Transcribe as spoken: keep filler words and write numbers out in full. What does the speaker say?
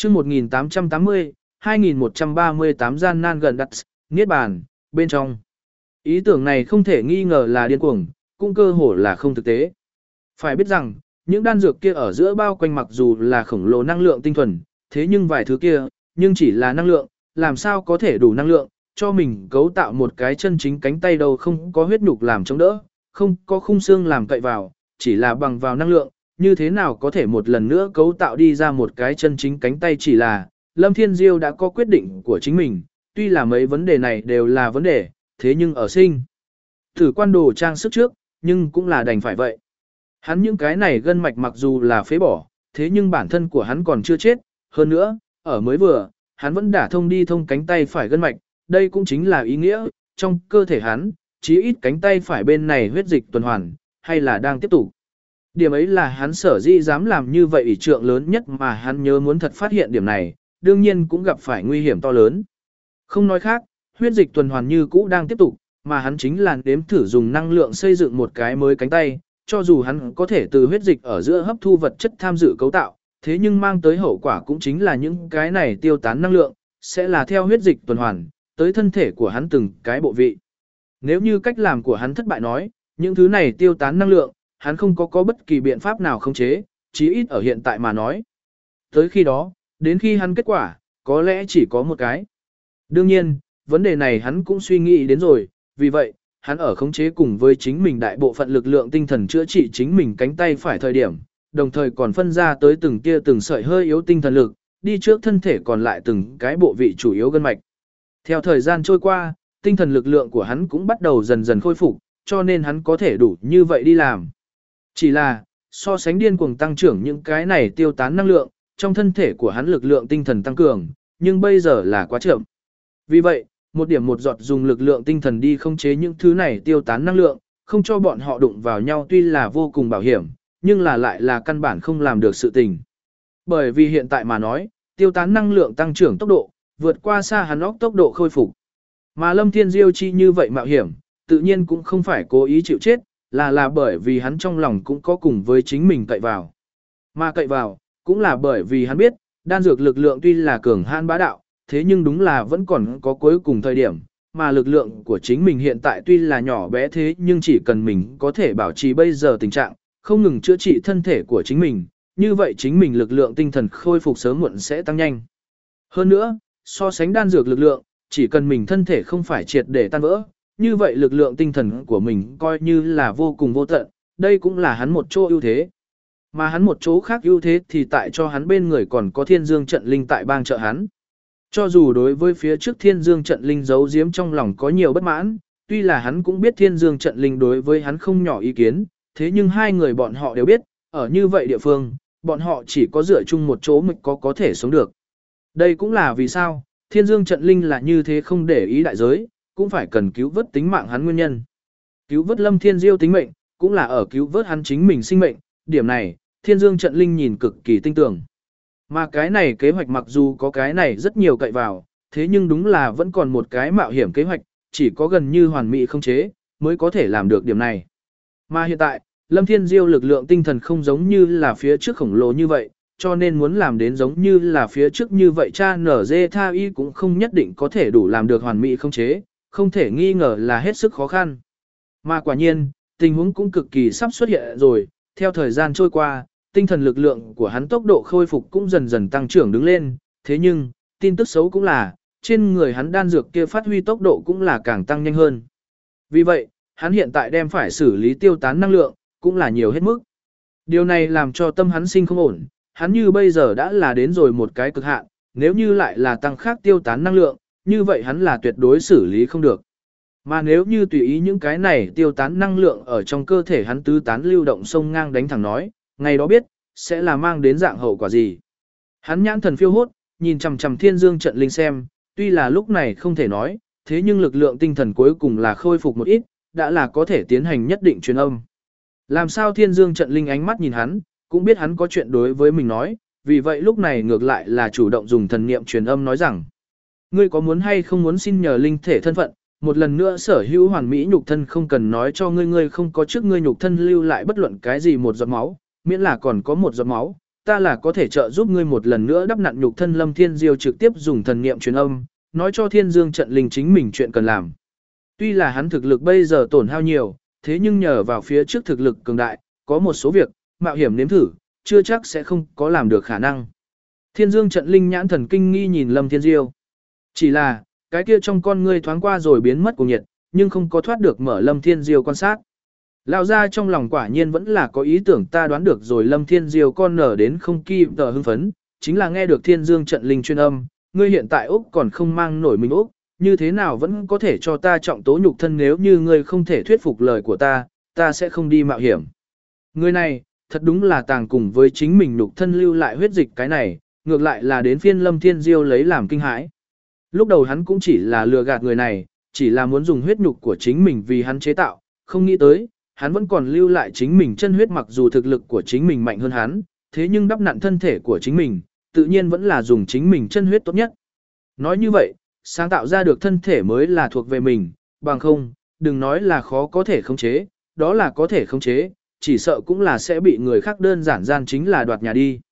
chương một nghìn tám trăm tám mươi, hai nghìn một trăm ba mươi tám gian nan gần đặt, niết bàn, bên trong. Ý tưởng này không thể nghi ngờ là điên cuồng, cũng cơ hồ là không thực tế. Phải biết rằng, những đan dược kia ở giữa bao quanh mặc dù là khổng lồ năng lượng tinh thuần, thế nhưng vài thứ kia, nhưng chỉ là năng lượng, làm sao có thể đủ năng lượng, cho mình cấu tạo một cái chân chính cánh tay đâu không có huyết nhục làm chống đỡ, không có khung xương làm cậy vào, chỉ là bằng vào năng lượng, như thế nào có thể một lần nữa cấu tạo đi ra một cái chân chính cánh tay chỉ là, Lâm Thiên Diêu đã có quyết định của chính mình, tuy là mấy vấn đề này đều là vấn đề, thế nhưng ở sinh thử quan đồ trang sức trước, nhưng cũng là đành phải vậy. Hắn những cái này gân mạch mặc dù là phế bỏ, thế nhưng bản thân của hắn còn chưa chết, hơn nữa, ở mới vừa, hắn vẫn đả thông đi thông cánh tay phải gân mạch, đây cũng chính là ý nghĩa, trong cơ thể hắn, chí ít cánh tay phải bên này huyết dịch tuần hoàn, hay là đang tiếp tục. Điểm ấy là hắn sở dĩ dám làm như vậy ỷ trượng lớn nhất mà hắn nhớ muốn thật phát hiện điểm này, đương nhiên cũng gặp phải nguy hiểm to lớn. Không nói khác, huyết dịch tuần hoàn như cũ đang tiếp tục, mà hắn chính là đếm thử dùng năng lượng xây dựng một cái mới cánh tay, cho dù hắn có thể từ huyết dịch ở giữa hấp thu vật chất tham dự cấu tạo, thế nhưng mang tới hậu quả cũng chính là những cái này tiêu tán năng lượng, sẽ là theo huyết dịch tuần hoàn, tới thân thể của hắn từng cái bộ vị. Nếu như cách làm của hắn thất bại nói, những thứ này tiêu tán năng lượng, hắn không có có bất kỳ biện pháp nào khống chế, chí ít ở hiện tại mà nói. Tới khi đó, đến khi hắn kết quả, có lẽ chỉ có một cái. Đương nhiên, vấn đề này hắn cũng suy nghĩ đến rồi, vì vậy, hắn ở khống chế cùng với chính mình đại bộ phận lực lượng tinh thần chữa trị chính mình cánh tay phải thời điểm, đồng thời còn phân ra tới từng tia từng sợi hơi yếu tinh thần lực, đi trước thân thể còn lại từng cái bộ vị chủ yếu gân mạch. Theo thời gian trôi qua, tinh thần lực lượng của hắn cũng bắt đầu dần dần khôi phục, cho nên hắn có thể đủ như vậy đi làm. Chỉ là, so sánh điên cuồng tăng trưởng những cái này tiêu tán năng lượng, trong thân thể của hắn lực lượng tinh thần tăng cường, nhưng bây giờ là quá chậm. Vì vậy, một điểm một giọt dùng lực lượng tinh thần đi khống chế những thứ này tiêu tán năng lượng, không cho bọn họ đụng vào nhau tuy là vô cùng bảo hiểm, nhưng là lại là căn bản không làm được sự tình. Bởi vì hiện tại mà nói, tiêu tán năng lượng tăng trưởng tốc độ, vượt qua xa hắn óc tốc độ khôi phục. Mà Lâm Thiên Diêu chi như vậy mạo hiểm, tự nhiên cũng không phải cố ý chịu chết, là là bởi vì hắn trong lòng cũng có cùng với chính mình cậy vào. Mà cậy vào, cũng là bởi vì hắn biết, đan dược lực lượng tuy là cường hãn bá đạo, thế nhưng đúng là vẫn còn có cuối cùng thời điểm, mà lực lượng của chính mình hiện tại tuy là nhỏ bé thế nhưng chỉ cần mình có thể bảo trì bây giờ tình trạng, không ngừng chữa trị thân thể của chính mình, như vậy chính mình lực lượng tinh thần khôi phục sớm muộn sẽ tăng nhanh. Hơn nữa, so sánh đan dược lực lượng, chỉ cần mình thân thể không phải triệt để tan vỡ, như vậy lực lượng tinh thần của mình coi như là vô cùng vô tận, đây cũng là hắn một chỗ ưu thế. Mà hắn một chỗ khác ưu thế thì tại cho hắn bên người còn có thiên dương trận linh tại bang trợ hắn. Cho dù đối với phía trước thiên dương trận linh giấu giếm trong lòng có nhiều bất mãn, tuy là hắn cũng biết thiên dương trận linh đối với hắn không nhỏ ý kiến, thế nhưng hai người bọn họ đều biết, ở như vậy địa phương, bọn họ chỉ có dựa chung một chỗ mới có có thể sống được. Đây cũng là vì sao, thiên dương trận linh là như thế không để ý đại giới, cũng phải cần cứu vớt tính mạng hắn nguyên nhân. Cứu vớt Lâm Thiên Diêu tính mệnh, cũng là ở cứu vớt hắn chính mình sinh mệnh, điểm này, thiên dương trận linh nhìn cực kỳ tinh tường. Mà cái này kế hoạch mặc dù có cái này rất nhiều cậy vào, thế nhưng đúng là vẫn còn một cái mạo hiểm kế hoạch, chỉ có gần như hoàn mỹ không chế, mới có thể làm được điểm này. Mà hiện tại, Lâm Thiên Diêu lực lượng tinh thần không giống như là phía trước khổng lồ như vậy, cho nên muốn làm đến giống như là phía trước như vậy cha nở dê tha y cũng không nhất định có thể đủ làm được hoàn mỹ không chế, không thể nghi ngờ là hết sức khó khăn. Mà quả nhiên, tình huống cũng cực kỳ sắp xuất hiện rồi, theo thời gian trôi qua, tinh thần lực lượng của hắn tốc độ khôi phục cũng dần dần tăng trưởng đứng lên, thế nhưng, tin tức xấu cũng là, trên người hắn đan dược kia phát huy tốc độ cũng là càng tăng nhanh hơn. Vì vậy, hắn hiện tại đem phải xử lý tiêu tán năng lượng, cũng là nhiều hết mức. Điều này làm cho tâm hắn sinh không ổn, hắn như bây giờ đã là đến rồi một cái cực hạn, nếu như lại là tăng khác tiêu tán năng lượng, như vậy hắn là tuyệt đối xử lý không được. Mà nếu như tùy ý những cái này tiêu tán năng lượng ở trong cơ thể hắn tứ tán lưu động sông ngang đánh thẳng nói, ngày đó biết, sẽ là mang đến dạng hậu quả gì. Hắn nhãn thần phiêu hốt, nhìn chằm chằm thiên dương trận linh xem, tuy là lúc này không thể nói, thế nhưng lực lượng tinh thần cuối cùng là khôi phục một ít, đã là có thể tiến hành nhất định truyền âm. Làm sao thiên dương trận linh ánh mắt nhìn hắn, cũng biết hắn có chuyện đối với mình nói, vì vậy lúc này ngược lại là chủ động dùng thần niệm truyền âm nói rằng, ngươi có muốn hay không muốn xin nhờ linh thể thân phận, một lần nữa sở hữu hoàn mỹ nhục thân không cần nói cho ngươi ngươi không có trước ngươi nhục thân lưu lại bất luận cái gì một giọt máu, miễn là còn có một giọt máu, ta là có thể trợ giúp ngươi một lần nữa đắp nặn nhục thân. Lâm Thiên Diêu trực tiếp dùng thần niệm truyền âm, nói cho Thiên Dương trận linh chính mình chuyện cần làm. Tuy là hắn thực lực bây giờ tổn hao nhiều, thế nhưng nhờ vào phía trước thực lực cường đại, có một số việc, mạo hiểm nếm thử, chưa chắc sẽ không có làm được khả năng. Thiên Dương trận linh nhãn thần kinh nghi nhìn Lâm Thiên Diêu. Chỉ là, cái kia trong con ngươi thoáng qua rồi biến mất của nhiệt, nhưng không có thoát được mở Lâm Thiên Diêu quan sát. Lão ra trong lòng quả nhiên vẫn là có ý tưởng, ta đoán được rồi. Lâm Thiên Diêu con nở đến không kịp tờ hưng phấn, chính là nghe được Thiên Dương trận linh chuyên âm, ngươi hiện tại Úc còn không mang nổi mình Úc, như thế nào vẫn có thể cho ta trọng tố nhục thân, nếu như ngươi không thể thuyết phục lời của ta, ta sẽ không đi mạo hiểm. Người này, thật đúng là tàng cùng với chính mình nhục thân lưu lại huyết dịch, cái này, ngược lại là đến phiên Lâm Thiên Diêu lấy làm kinh hãi. Lúc đầu hắn cũng chỉ là lừa gạt người này, chỉ là muốn dùng huyết nhục của chính mình vì hắn chế tạo, không nghĩ tới, hắn vẫn còn lưu lại chính mình chân huyết, mặc dù thực lực của chính mình mạnh hơn hắn, thế nhưng đắp nặn thân thể của chính mình, tự nhiên vẫn là dùng chính mình chân huyết tốt nhất. Nói như vậy, sáng tạo ra được thân thể mới là thuộc về mình, bằng không, đừng nói là khó có thể khống chế, đó là có thể khống chế, chỉ sợ cũng là sẽ bị người khác đơn giản gian chính là đoạt nhà đi.